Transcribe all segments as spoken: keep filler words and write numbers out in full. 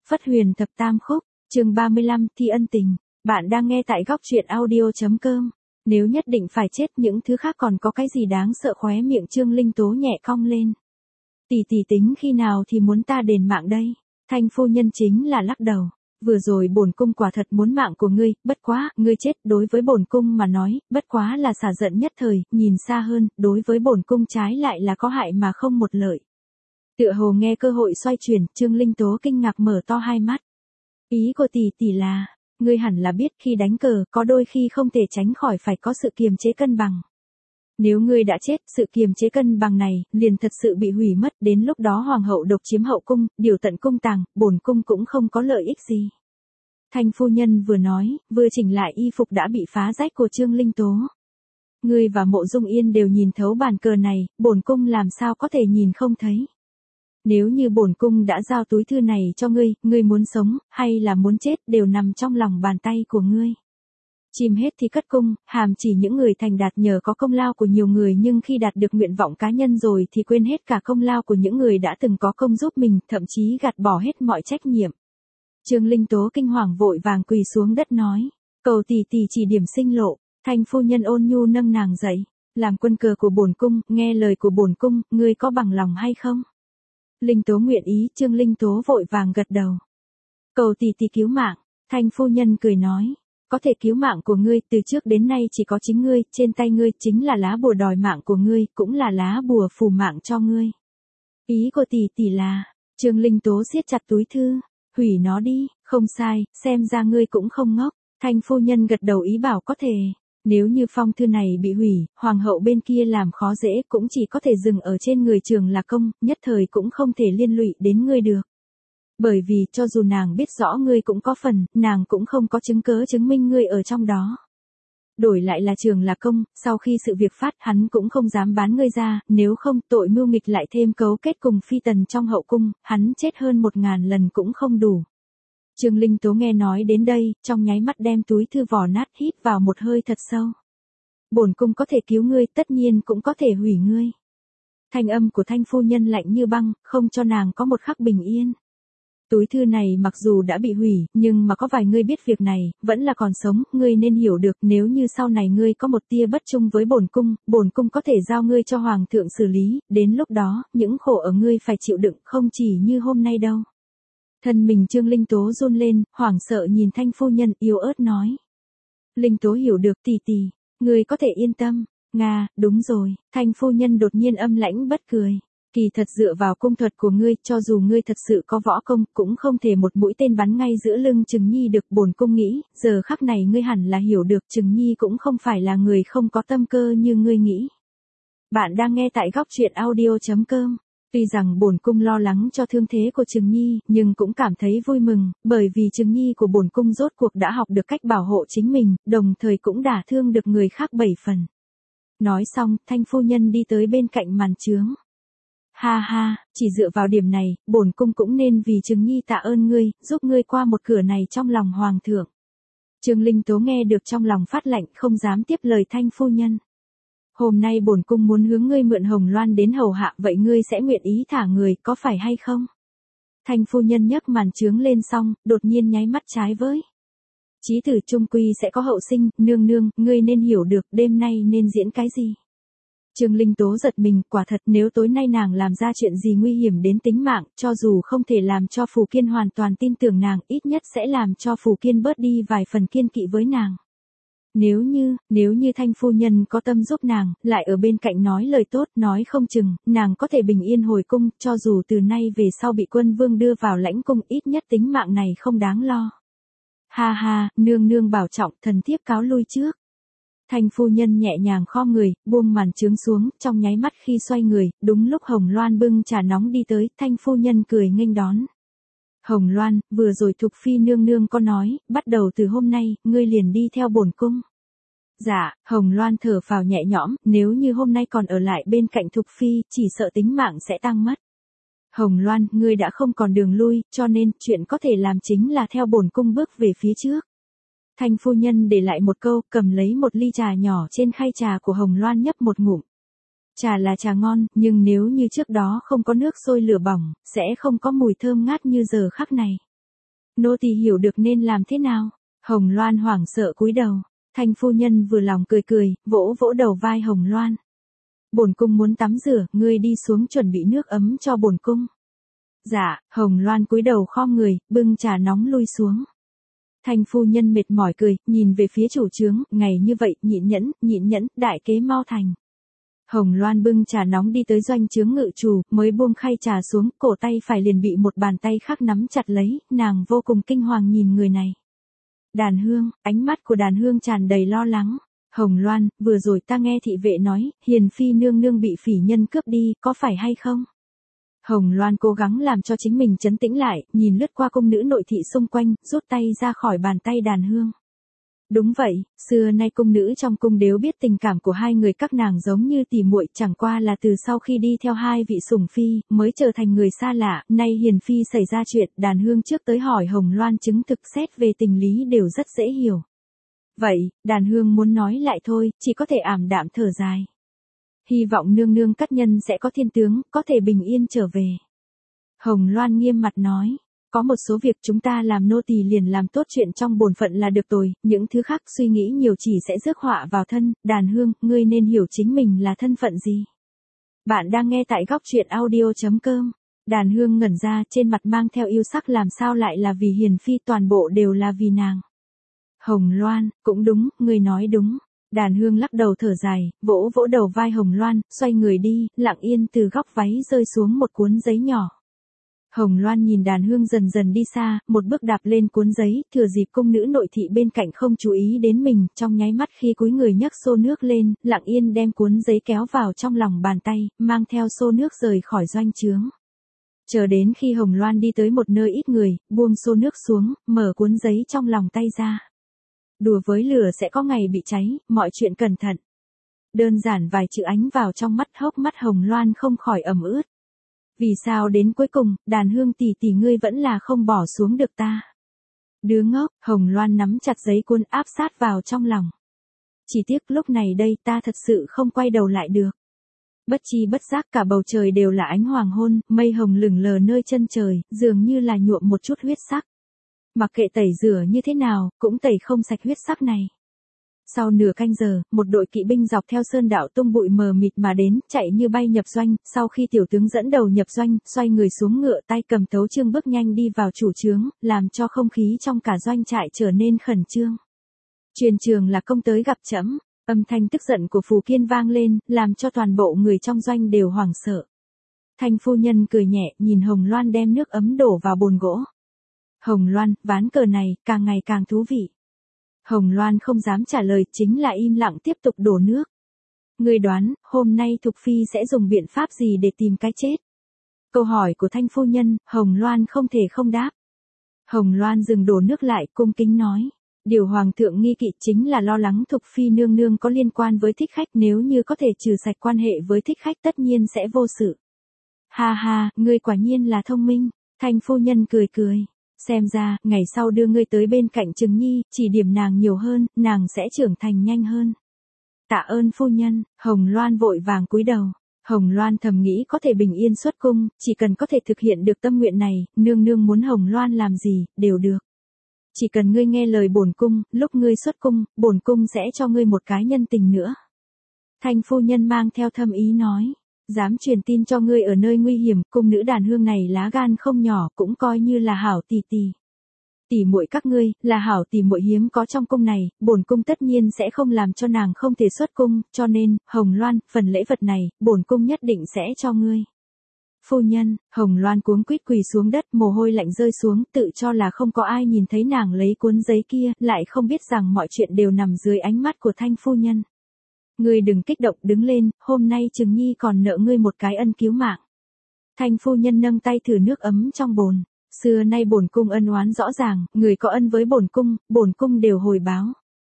Phất Huyền Thập Tam Khúc, chương ba mươi lăm, Thi Ân Tình. Bạn đang nghe tại góc truyện audio.com. Nếu nhất định phải chết những thứ khác còn có cái gì đáng sợ, khóe miệng Trương Linh Tố nhẹ cong lên. Tỷ tỷ tính khi nào thì muốn ta đền mạng đây? Thanh phu nhân chính là lắc đầu. Vừa rồi bổn cung quả thật muốn mạng của ngươi, bất quá, ngươi chết đối với bổn cung mà nói, bất quá là xả giận nhất thời, nhìn xa hơn, đối với bổn cung trái lại là có hại mà không một lợi. Tựa hồ nghe cơ hội xoay chuyển, Trương Linh Tố kinh ngạc mở to hai mắt. Ý của tỷ tỷ là, ngươi hẳn là biết khi đánh cờ, có đôi khi không thể tránh khỏi phải có sự kiềm chế cân bằng. Nếu ngươi đã chết, sự kiềm chế cân bằng này, liền thật sự bị hủy mất, đến lúc đó hoàng hậu độc chiếm hậu cung, điều tận cung tàng, bổn cung cũng không có lợi ích gì. Thanh phu nhân vừa nói, vừa chỉnh lại y phục đã bị phá rách của Trương Linh Tố. Ngươi và Mộ Dung Yên đều nhìn thấu bàn cờ này, bổn cung làm sao có thể nhìn không thấy. Nếu như bổn cung đã giao túi thư này cho ngươi, ngươi muốn sống, hay là muốn chết, đều nằm trong lòng bàn tay của ngươi. Chìm hết thì cất cung, hàm chỉ những người thành đạt nhờ có công lao của nhiều người, nhưng khi đạt được nguyện vọng cá nhân rồi thì quên hết cả công lao của những người đã từng có công giúp mình, thậm chí gạt bỏ hết mọi trách nhiệm. Trương Linh Tố kinh hoàng vội vàng quỳ xuống đất nói, cầu tỷ tỷ chỉ điểm sinh lộ. Thanh phu nhân ôn nhu nâng nàng dậy, làm quân cờ của bổn cung, nghe lời của bổn cung, ngươi có bằng lòng hay không? Linh Tố nguyện ý, Trương Linh Tố vội vàng gật đầu. Cầu tỷ tỷ cứu mạng. Thanh phu nhân cười nói, có thể cứu mạng của ngươi, từ trước đến nay chỉ có chính ngươi, trên tay ngươi chính là lá bùa đòi mạng của ngươi, cũng là lá bùa phù mạng cho ngươi. Ý của tỷ tỷ là, Trương Linh Tố siết chặt túi thư, hủy nó đi. Không sai, xem ra ngươi cũng không ngốc. Thanh phu nhân gật đầu ý bảo có thể. Nếu như phong thư này bị hủy, hoàng hậu bên kia làm khó dễ, cũng chỉ có thể dừng ở trên người Trường Lạc Công, nhất thời cũng không thể liên lụy đến ngươi được. Bởi vì cho dù nàng biết rõ ngươi cũng có phần, nàng cũng không có chứng cớ chứng minh ngươi ở trong đó. Đổi lại là Trường Lạc Công, sau khi sự việc phát, hắn cũng không dám bán ngươi ra, nếu không tội mưu nghịch lại thêm cấu kết cùng phi tần trong hậu cung, hắn chết hơn một ngàn lần cũng không đủ. Trương Linh Tố nghe nói đến đây, trong nháy mắt đem túi thư vò nát, hít vào một hơi thật sâu. Bổn cung có thể cứu ngươi, tất nhiên cũng có thể hủy ngươi. Thanh âm của thanh phu nhân lạnh như băng, không cho nàng có một khắc bình yên. Túi thư này mặc dù đã bị hủy, nhưng mà có vài ngươi biết việc này, vẫn là còn sống, ngươi nên hiểu được, nếu như sau này ngươi có một tia bất trung với bổn cung, bổn cung có thể giao ngươi cho hoàng thượng xử lý, đến lúc đó, những khổ ở ngươi phải chịu đựng, không chỉ như hôm nay đâu. Thân mình Trương Linh Tố run lên, hoảng sợ nhìn thanh phu nhân, yếu ớt nói. Linh Tố hiểu được tỷ tỷ, ngươi có thể yên tâm. Nga, đúng rồi. Thanh phu nhân đột nhiên âm lãnh bất cười. Kỳ thật dựa vào cung thuật của ngươi, cho dù ngươi thật sự có võ công, cũng không thể một mũi tên bắn ngay giữa lưng Trừng Nhi được. Bổn cung nghĩ, giờ khắc này ngươi hẳn là hiểu được, Trừng Nhi cũng không phải là người không có tâm cơ như ngươi nghĩ. Bạn đang nghe tại góc truyện audio.com. Tuy rằng bổn cung lo lắng cho thương thế của Trừng Nhi, nhưng cũng cảm thấy vui mừng, bởi vì Trừng Nhi của bổn cung rốt cuộc đã học được cách bảo hộ chính mình, đồng thời cũng đả thương được người khác bảy phần. Nói xong, thanh phu nhân đi tới bên cạnh màn chướng. Ha ha, chỉ dựa vào điểm này, bổn cung cũng nên vì Trừng Nhi tạ ơn ngươi, giúp ngươi qua một cửa này trong lòng hoàng thượng. Trương Linh Tố nghe được trong lòng phát lạnh, không dám tiếp lời thanh phu nhân. Hôm nay bổn cung muốn hướng ngươi mượn Hồng Loan đến hầu hạ, vậy ngươi sẽ nguyện ý thả người, có phải hay không? Thanh phu nhân nhấc màn chướng lên xong, đột nhiên nháy mắt trái với. Chí tử trung quy sẽ có hậu sinh, nương nương, ngươi nên hiểu được đêm nay nên diễn cái gì. Trương Linh Tố giật mình, quả thật nếu tối nay nàng làm ra chuyện gì nguy hiểm đến tính mạng, cho dù không thể làm cho Phù Kiên hoàn toàn tin tưởng nàng, ít nhất sẽ làm cho Phù Kiên bớt đi vài phần kiên kỵ với nàng. Nếu như, nếu như thanh phu nhân có tâm giúp nàng, lại ở bên cạnh nói lời tốt, nói không chừng, nàng có thể bình yên hồi cung, cho dù từ nay về sau bị quân vương đưa vào lãnh cung, ít nhất tính mạng này không đáng lo. Ha ha, nương nương bảo trọng, thần thiếp cáo lui trước. Thanh phu nhân nhẹ nhàng khom người, buông màn chướng xuống, trong nháy mắt khi xoay người, đúng lúc Hồng Loan bưng trà nóng đi tới, thanh phu nhân cười nghênh đón. Hồng Loan, vừa rồi Thục Phi nương nương có nói, bắt đầu từ hôm nay, ngươi liền đi theo bổn cung. Dạ, Hồng Loan thở phào nhẹ nhõm, nếu như hôm nay còn ở lại bên cạnh Thục Phi, chỉ sợ tính mạng sẽ tăng mất. Hồng Loan, ngươi đã không còn đường lui, cho nên, chuyện có thể làm chính là theo bổn cung bước về phía trước. Thanh phu nhân để lại một câu, cầm lấy một ly trà nhỏ trên khay trà của Hồng Loan nhấp một ngụm. Trà là trà ngon, nhưng nếu như trước đó không có nước sôi lửa bỏng, sẽ không có mùi thơm ngát như giờ khắc này. Nô tỳ hiểu được nên làm thế nào. Hồng Loan hoảng sợ cúi đầu. Thanh phu nhân vừa lòng cười cười, vỗ vỗ đầu vai Hồng Loan. Bổn cung muốn tắm rửa, ngươi đi xuống chuẩn bị nước ấm cho bổn cung. Dạ, Hồng Loan cúi đầu khom người, bưng trà nóng lui xuống. Thanh phu nhân mệt mỏi cười, nhìn về phía chủ trướng, ngày như vậy, nhịn nhẫn, nhịn nhẫn, đại kế mau thành. Hồng Loan bưng trà nóng đi tới doanh trướng ngự chủ, mới buông khay trà xuống, cổ tay phải liền bị một bàn tay khác nắm chặt lấy, nàng vô cùng kinh hoàng nhìn người này. Đàn Hương, ánh mắt của Đàn Hương tràn đầy lo lắng. Hồng Loan, vừa rồi ta nghe thị vệ nói, Hiền phi nương nương bị phỉ nhân cướp đi, có phải hay không? Hồng Loan cố gắng làm cho chính mình trấn tĩnh lại, nhìn lướt qua cung nữ nội thị xung quanh, rút tay ra khỏi bàn tay Đàn Hương. Đúng vậy, xưa nay cung nữ trong cung đều biết tình cảm của hai người các nàng giống như tỉ muội, chẳng qua là từ sau khi đi theo hai vị sủng phi, mới trở thành người xa lạ, nay Hiền phi xảy ra chuyện, Đàn Hương trước tới hỏi Hồng Loan chứng thực xét về tình lý đều rất dễ hiểu. Vậy, Đàn Hương muốn nói lại thôi, chỉ có thể ảm đạm thở dài. Hy vọng nương nương các nhân sẽ có thiên tướng, có thể bình yên trở về. Hồng Loan nghiêm mặt nói. Có một số việc chúng ta làm nô tỳ liền làm tốt chuyện trong bổn phận là được rồi, những thứ khác suy nghĩ nhiều chỉ sẽ rước họa vào thân. Đàn Hương, ngươi nên hiểu chính mình là thân phận gì. Bạn đang nghe tại góc truyện audio chấm com. Đàn Hương ngẩn ra, trên mặt mang theo yêu sắc, làm sao lại là vì Hiền phi, toàn bộ đều là vì nàng. Hồng Loan, cũng đúng, ngươi nói đúng. Đàn Hương lắc đầu thở dài, vỗ vỗ đầu vai Hồng Loan, xoay người đi, lặng yên từ góc váy rơi xuống một cuốn giấy nhỏ. Hồng Loan nhìn Đàn Hương dần dần đi xa, một bước đạp lên cuốn giấy, thừa dịp cung nữ nội thị bên cạnh không chú ý đến mình, trong nháy mắt khi cúi người nhấc xô nước lên, lặng yên đem cuốn giấy kéo vào trong lòng bàn tay, mang theo xô nước rời khỏi doanh trướng. Chờ đến khi Hồng Loan đi tới một nơi ít người, buông xô nước xuống, mở cuốn giấy trong lòng tay ra. Đùa với lửa sẽ có ngày bị cháy, mọi chuyện cẩn thận. Đơn giản vài chữ ánh vào trong mắt, hốc mắt Hồng Loan không khỏi ẩm ướt. Vì sao đến cuối cùng, Đàn Hương tỷ tỷ ngươi vẫn là không bỏ xuống được ta? Đứa ngốc, Hồng Loan nắm chặt giấy cuốn áp sát vào trong lòng. Chỉ tiếc lúc này đây ta thật sự không quay đầu lại được. Bất chi bất giác cả bầu trời đều là ánh hoàng hôn, mây hồng lửng lờ nơi chân trời, dường như là nhuộm một chút huyết sắc. Mặc kệ tẩy rửa như thế nào, cũng tẩy không sạch huyết sắc này. Sau nửa canh giờ, một đội kỵ binh dọc theo sơn đạo tung bụi mờ mịt mà đến, chạy như bay nhập doanh, sau khi tiểu tướng dẫn đầu nhập doanh, xoay người xuống ngựa, tay cầm tấu chương bước nhanh đi vào chủ trướng, làm cho không khí trong cả doanh trại trở nên khẩn trương. Truyền trường là công tới gặp trẫm, âm thanh tức giận của Phù Kiên vang lên, làm cho toàn bộ người trong doanh đều hoảng sợ. Thanh phu nhân cười nhẹ, nhìn Hồng Loan đem nước ấm đổ vào bồn gỗ. Hồng Loan, ván cờ này, càng ngày càng thú vị. Hồng Loan không dám trả lời, chính là im lặng tiếp tục đổ nước. Ngươi đoán, hôm nay Thục Phi sẽ dùng biện pháp gì để tìm cái chết? Câu hỏi của Thanh phu nhân, Hồng Loan không thể không đáp. Hồng Loan dừng đổ nước lại, cung kính nói. Điều Hoàng thượng nghi kỵ chính là lo lắng Thục Phi nương nương có liên quan với thích khách, nếu như có thể trừ sạch quan hệ với thích khách tất nhiên sẽ vô sự. Ha ha, ngươi quả nhiên là thông minh. Thanh phu nhân cười cười. Xem ra, ngày sau đưa ngươi tới bên cạnh Trừng Nhi, chỉ điểm nàng nhiều hơn, nàng sẽ trưởng thành nhanh hơn. Tạ ơn phu nhân. Hồng Loan vội vàng cúi đầu. Hồng Loan thầm nghĩ có thể bình yên xuất cung, chỉ cần có thể thực hiện được tâm nguyện này, nương nương muốn Hồng Loan làm gì, đều được. Chỉ cần ngươi nghe lời bổn cung, lúc ngươi xuất cung, bổn cung sẽ cho ngươi một cái nhân tình nữa. Thanh phu nhân mang theo thâm ý nói. Dám truyền tin cho ngươi ở nơi nguy hiểm, cung nữ Đàn Hương này lá gan không nhỏ, cũng coi như là hảo tỷ tỷ. Tỷ muội các ngươi, là hảo tỷ muội hiếm có trong cung này, bổn cung tất nhiên sẽ không làm cho nàng không thể xuất cung, cho nên, Hồng Loan, phần lễ vật này, bổn cung nhất định sẽ cho ngươi. Phu nhân, Hồng Loan cuống quýt quỳ xuống đất, mồ hôi lạnh rơi xuống, tự cho là không có ai nhìn thấy nàng lấy cuốn giấy kia, lại không biết rằng mọi chuyện đều nằm dưới ánh mắt của Thanh phu nhân. Ngươi đừng kích động, đứng lên, hôm nay Trừng Nhi còn nợ ngươi một cái ân cứu mạng. Thanh phu nhân nâng tay thử nước ấm trong bồn. Xưa nay bổn cung ân oán rõ ràng, người có ân với bổn cung, bổn cung đều hồi báo.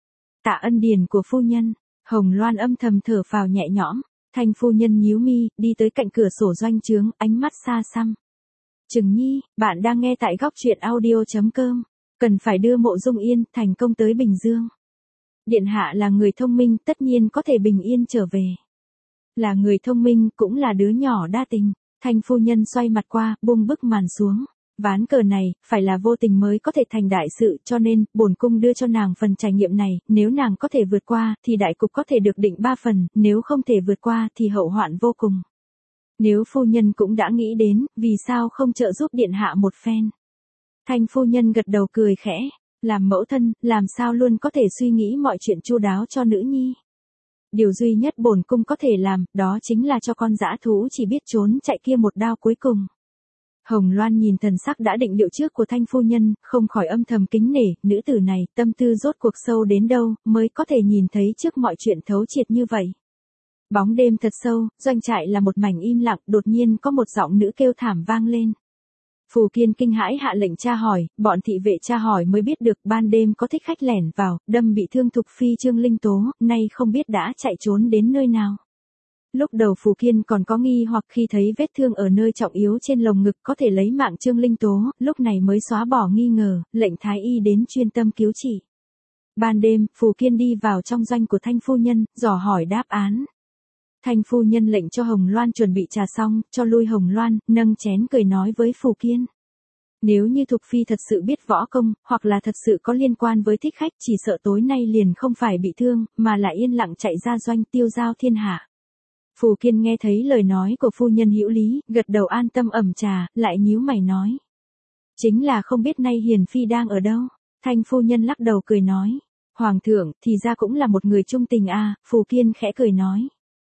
Tạ ân điển của phu nhân. Hồng Loan âm thầm thở phào nhẹ nhõm. Thanh phu nhân nhíu mi, đi tới cạnh cửa sổ doanh trướng, ánh mắt xa xăm. Trừng Nhi, bạn đang nghe tại góc truyện audio chấm com. Cần phải đưa Mộ Dung Yên thành công tới Bình Dương. Điện hạ là người thông minh, tất nhiên có thể bình yên trở về. Là người thông minh, cũng là đứa nhỏ đa tình. Thanh phu nhân xoay mặt qua, buông bức màn xuống. Ván cờ này, phải là vô tình mới có thể thành đại sự, cho nên, bổn cung đưa cho nàng phần trải nghiệm này, nếu nàng có thể vượt qua, thì đại cục có thể được định ba phần, nếu không thể vượt qua, thì hậu hoạn vô cùng. Nếu phu nhân cũng đã nghĩ đến, vì sao không trợ giúp điện hạ một phen? Thanh phu nhân gật đầu cười khẽ, làm mẫu thân, làm sao luôn có thể suy nghĩ mọi chuyện chu đáo cho nữ nhi. Điều duy nhất bổn cung có thể làm, đó chính là cho con dã thú chỉ biết trốn chạy kia một đao cuối cùng. Hồng Loan nhìn thần sắc đã định liệu trước của thanh phu nhân, không khỏi âm thầm kính nể, nữ tử này, tâm tư rốt cuộc sâu đến đâu, mới có thể nhìn thấy trước mọi chuyện thấu triệt như vậy. Bóng đêm thật sâu, doanh trại là một mảnh im lặng, đột nhiên có một giọng nữ kêu thảm vang lên. Phù Kiên kinh hãi hạ lệnh tra hỏi, bọn thị vệ tra hỏi mới biết được ban đêm có thích khách lẻn vào, đâm bị thương Thục Phi Trương Linh Tố, nay không biết đã chạy trốn đến nơi nào. Lúc đầu Phù Kiên còn có nghi hoặc khi thấy vết thương ở nơi trọng yếu trên lồng ngực có thể lấy mạng Trương Linh Tố, lúc này mới xóa bỏ nghi ngờ, lệnh Thái Y đến chuyên tâm cứu trị. Ban đêm, Phù Kiên đi vào trong doanh của Thanh phu nhân, dò hỏi đáp án. Thanh phu nhân lệnh cho Hồng Loan chuẩn bị trà xong, cho lui Hồng Loan, nâng chén cười nói với Phù Kiên. Nếu như Thục Phi thật sự biết võ công, hoặc là thật sự có liên quan với thích khách, chỉ sợ tối nay liền không phải bị thương, mà lại yên lặng chạy ra doanh tiêu giao thiên hạ. Phù Kiên nghe thấy lời nói của phu nhân hữu lý, gật đầu an tâm ẩm trà, lại nhíu mày nói. Chính là không biết nay Hiền Phi đang ở đâu. Thanh phu nhân lắc đầu cười nói. Hoàng thượng, thì ra cũng là một người trung tình à, Phù Kiên khẽ cười nói.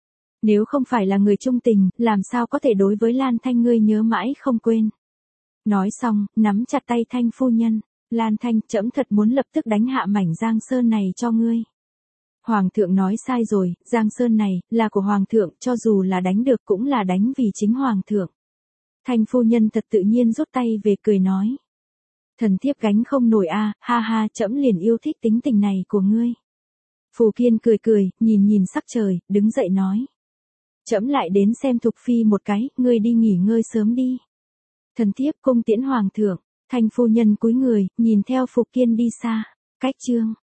Nếu không phải là người trung tình, làm sao có thể đối với Lan Thanh ngươi nhớ mãi không quên. Nói xong, nắm chặt tay Thanh phu nhân. Lan Thanh, trẫm thật muốn lập tức đánh hạ mảnh Giang Sơn này cho ngươi. Hoàng thượng nói sai rồi, Giang Sơn này, là của Hoàng thượng, cho dù là đánh được cũng là đánh vì chính Hoàng thượng. Thanh phu nhân thật tự nhiên rút tay về cười nói. Thần thiếp gánh không nổi a, ha ha, trẫm liền yêu thích tính tình này của ngươi. Phù Kiên cười cười, nhìn nhìn sắc trời, đứng dậy nói. Trẫm lại đến xem Thục Phi một cái, ngươi đi nghỉ ngơi sớm đi. Thần thiếp cung tiễn Hoàng thượng. Thanh phu nhân cúi người, nhìn theo Phù Kiên đi xa. Cách chương